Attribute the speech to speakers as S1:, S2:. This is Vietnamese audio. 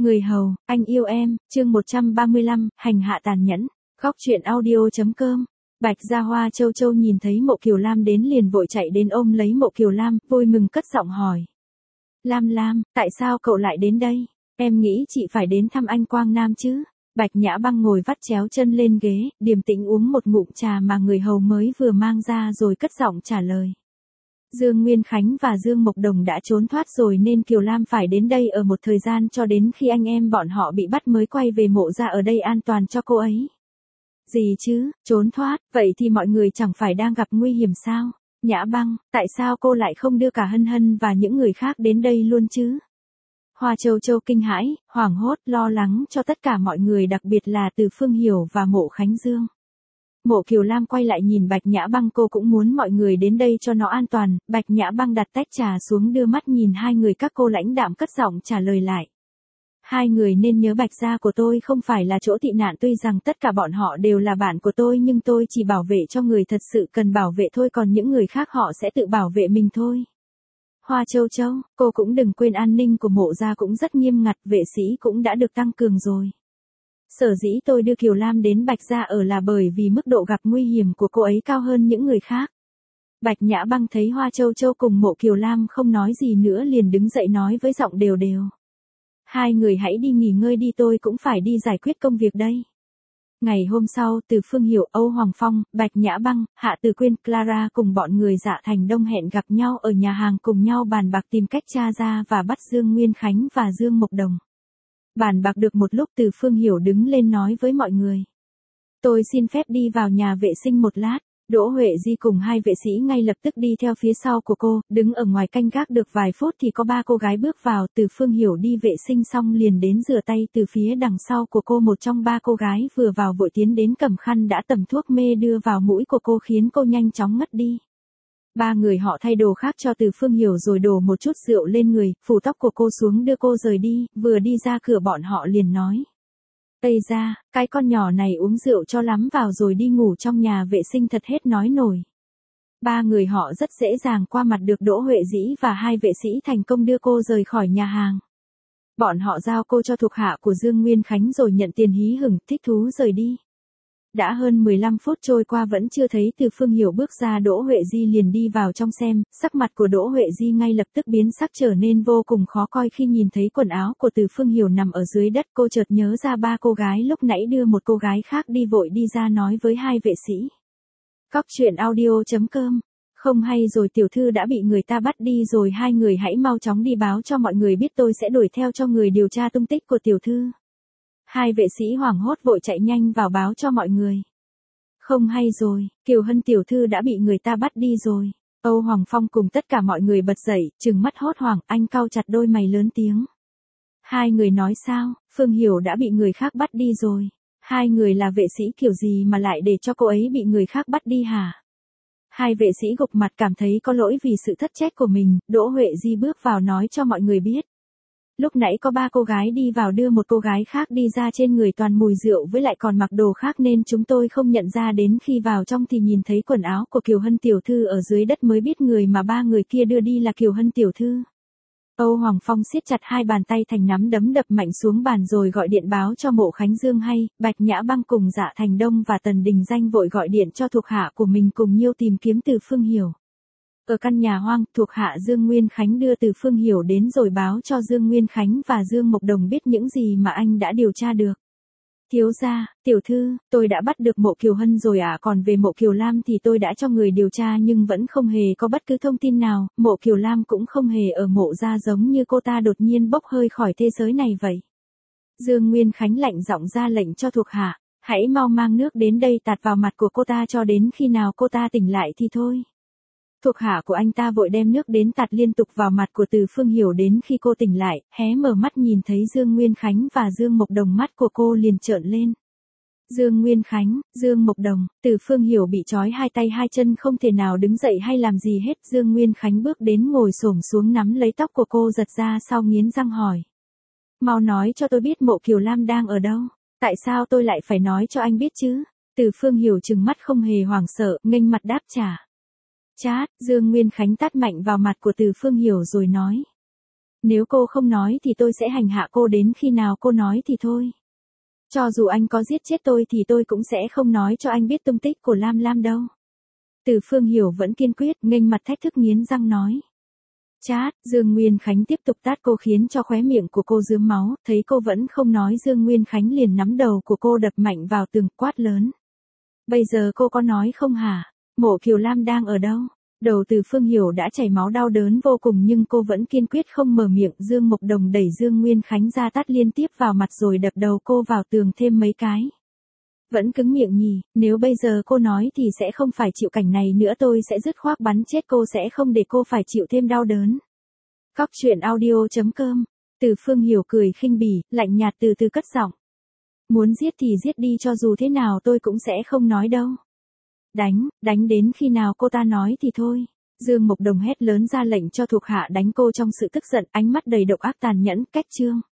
S1: Người hầu, anh yêu em, chương 135, hành hạ tàn nhẫn. Góc truyện audio.com. Bạch Gia Hoa Châu Châu nhìn thấy Mộ Kiều Lam đến liền vội chạy đến ôm lấy Mộ Kiều Lam, vui mừng cất giọng hỏi. Lam Lam, tại sao cậu lại đến đây? Em nghĩ chị phải đến thăm anh Quang Nam chứ. Bạch Nhã Băng ngồi vắt chéo chân lên ghế, điềm tĩnh uống một ngụm trà mà người hầu mới vừa mang ra rồi cất giọng trả lời. Dương Nguyên Khánh và Dương Mộc Đồng đã trốn thoát rồi nên Kiều Lam phải đến đây ở một thời gian cho đến khi anh em bọn họ bị bắt mới quay về Mộ gia ở đây an toàn cho cô ấy. Gì chứ, trốn thoát, vậy thì mọi người chẳng phải đang gặp nguy hiểm sao? Nhã Băng, tại sao cô lại không đưa cả Hân Hân và những người khác đến đây luôn chứ? Hoa Châu Châu kinh hãi, hoảng hốt, lo lắng cho tất cả mọi người, đặc biệt là Từ Phương Hiểu và Mộ Khánh Dương. Mộ Kiều Lam quay lại nhìn Bạch Nhã Băng, cô cũng muốn mọi người đến đây cho nó an toàn. Bạch Nhã Băng đặt tách trà xuống đưa mắt nhìn hai người, các cô lãnh đạm cất giọng trả lời lại. Hai người nên nhớ Bạch gia của tôi không phải là chỗ tị nạn, tuy rằng tất cả bọn họ đều là bạn của tôi nhưng tôi chỉ bảo vệ cho người thật sự cần bảo vệ thôi, còn những người khác họ sẽ tự bảo vệ mình thôi. Hoa Châu Châu, cô cũng đừng quên an ninh của Mộ gia cũng rất nghiêm ngặt, vệ sĩ cũng đã được tăng cường rồi. Sở dĩ tôi đưa Kiều Lam đến Bạch gia ở là bởi vì mức độ gặp nguy hiểm của cô ấy cao hơn những người khác. Bạch Nhã Băng thấy Hoa Châu Châu cùng Mộ Kiều Lam không nói gì nữa liền đứng dậy nói với giọng đều đều. Hai người hãy đi nghỉ ngơi đi, tôi cũng phải đi giải quyết công việc đây. Ngày hôm sau, Từ Phương Hiểu, Âu Hoàng Phong, Bạch Nhã Băng, Hạ Từ Quyên, Clara cùng bọn người Dạ Thành Đông hẹn gặp nhau ở nhà hàng, cùng nhau bàn bạc tìm cách tra ra và bắt Dương Nguyên Khánh và Dương Mộc Đồng. Bàn bạc được một lúc, Từ Phương Hiểu đứng lên nói với mọi người. Tôi xin phép đi vào nhà vệ sinh một lát. Đỗ Huệ Di cùng hai vệ sĩ ngay lập tức đi theo phía sau của cô, đứng ở ngoài canh gác được vài phút thì có ba cô gái bước vào. Từ Phương Hiểu đi vệ sinh xong liền đến rửa tay. Từ phía đằng sau của cô, một trong ba cô gái vừa vào vội tiến đến cầm khăn đã tẩm thuốc mê đưa vào mũi của cô khiến cô nhanh chóng ngất đi. Ba người họ thay đồ khác cho Từ Phương Hiểu rồi đổ một chút rượu lên người, phủ tóc của cô xuống đưa cô rời đi. Vừa đi ra cửa bọn họ liền nói. Ây da, cái con nhỏ này uống rượu cho lắm vào rồi đi ngủ trong nhà vệ sinh thật hết nói nổi. Ba người họ rất dễ dàng qua mặt được Đỗ Huệ Dĩ và hai vệ sĩ, thành công đưa cô rời khỏi nhà hàng. Bọn họ giao cô cho thuộc hạ của Dương Nguyên Khánh rồi nhận tiền hí hửng thích thú rời đi. Đã hơn 15 phút trôi qua vẫn chưa thấy Từ Phương Hiểu bước ra, Đỗ Huệ Di liền đi vào trong xem. Sắc mặt của Đỗ Huệ Di ngay lập tức biến sắc, trở nên vô cùng khó coi khi nhìn thấy quần áo của Từ Phương Hiểu nằm ở dưới đất. Cô chợt nhớ ra ba cô gái lúc nãy đưa một cô gái khác đi, vội đi ra nói với hai vệ sĩ. Góc truyện audio.com. Không hay rồi, tiểu thư đã bị người ta bắt đi rồi, hai người hãy mau chóng đi báo cho mọi người biết, tôi sẽ đuổi theo cho người điều tra tung tích của tiểu thư. Hai vệ sĩ hoảng hốt vội chạy nhanh vào báo cho mọi người. Không hay rồi, Kiều Hân tiểu thư đã bị người ta bắt đi rồi. Âu Hoàng Phong cùng tất cả mọi người bật dậy, trừng mắt hốt hoảng, anh cau chặt đôi mày lớn tiếng. Hai người nói sao, Phương Hiểu đã bị người khác bắt đi rồi. Hai người là vệ sĩ kiểu gì mà lại để cho cô ấy bị người khác bắt đi hả? Hai vệ sĩ gục mặt cảm thấy có lỗi vì sự thất trách của mình. Đỗ Huệ Di bước vào nói cho mọi người biết. Lúc nãy có ba cô gái đi vào đưa một cô gái khác đi ra, trên người toàn mùi rượu với lại còn mặc đồ khác nên chúng tôi không nhận ra, đến khi vào trong thì nhìn thấy quần áo của Kiều Hân tiểu thư ở dưới đất mới biết người mà ba người kia đưa đi là Kiều Hân tiểu thư. Âu Hoàng Phong siết chặt hai bàn tay thành nắm đấm đập mạnh xuống bàn rồi gọi điện báo cho Mộ Khánh Dương hay. Bạch Nhã Băng cùng Dạ Thành Đông và Tần Đình Danh vội gọi điện cho thuộc hạ của mình cùng nhau tìm kiếm Từ Phương Hiểu. Ở căn nhà hoang, thuộc hạ Dương Nguyên Khánh đưa Từ Phương Hiểu đến rồi báo cho Dương Nguyên Khánh và Dương Mộc Đồng biết những gì mà anh đã điều tra được. Thiếu gia, tiểu thư, tôi đã bắt được Mộ Kiều Hân rồi ạ, còn về Mộ Kiều Lam thì tôi đã cho người điều tra nhưng vẫn không hề có bất cứ thông tin nào. Mộ Kiều Lam cũng không hề ở Mộ gia, giống như cô ta đột nhiên bốc hơi khỏi thế giới này vậy. Dương Nguyên Khánh lạnh giọng ra lệnh cho thuộc hạ, hãy mau mang nước đến đây tạt vào mặt của cô ta cho đến khi nào cô ta tỉnh lại thì thôi. Thuộc hạ của anh ta vội đem nước đến tạt liên tục vào mặt của Từ Phương Hiểu đến khi cô tỉnh lại, hé mở mắt nhìn thấy Dương Nguyên Khánh và Dương Mộc Đồng, mắt của cô liền trợn lên. Dương Nguyên Khánh, Dương Mộc Đồng, Từ Phương Hiểu bị trói hai tay hai chân không thể nào đứng dậy hay làm gì hết. Dương Nguyên Khánh bước đến ngồi xổm xuống nắm lấy tóc của cô giật ra, sau nghiến răng hỏi. Mau nói cho tôi biết Mộ Kiều Lam đang ở đâu, tại sao tôi lại phải nói cho anh biết chứ? Từ Phương Hiểu trừng mắt không hề hoảng sợ, nghênh mặt đáp trả. Chát, Dương Nguyên Khánh tát mạnh vào mặt của Từ Phương Hiểu rồi nói. Nếu cô không nói thì tôi sẽ hành hạ cô đến khi nào cô nói thì thôi. Cho dù anh có giết chết tôi thì tôi cũng sẽ không nói cho anh biết tung tích của Lam Lam đâu. Từ Phương Hiểu vẫn kiên quyết, nghênh mặt thách thức nghiến răng nói. Chát, Dương Nguyên Khánh tiếp tục tát cô khiến cho khóe miệng của cô rướm máu, thấy cô vẫn không nói Dương Nguyên Khánh liền nắm đầu của cô đập mạnh vào tường quát lớn. Bây giờ cô có nói không hả? Mộ Kiều Lam đang ở đâu? Đầu Từ Phương Hiểu đã chảy máu đau đớn vô cùng nhưng cô vẫn kiên quyết không mở miệng. Dương Mộc Đồng đẩy Dương Nguyên Khánh ra tát liên tiếp vào mặt rồi đập đầu cô vào tường thêm mấy cái. Vẫn cứng miệng nhỉ, nếu bây giờ cô nói thì sẽ không phải chịu cảnh này nữa, tôi sẽ dứt khoát bắn chết cô, sẽ không để cô phải chịu thêm đau đớn. Cóc truyện audio.com. Từ Phương Hiểu cười khinh bỉ, lạnh nhạt từ từ cất giọng. Muốn giết thì giết đi, cho dù thế nào tôi cũng sẽ không nói đâu. Đánh đến khi nào cô ta nói thì thôi. Dương Mộc Đồng hét lớn ra lệnh cho thuộc hạ đánh cô trong sự tức giận, ánh mắt đầy độc ác tàn nhẫn. Cách chương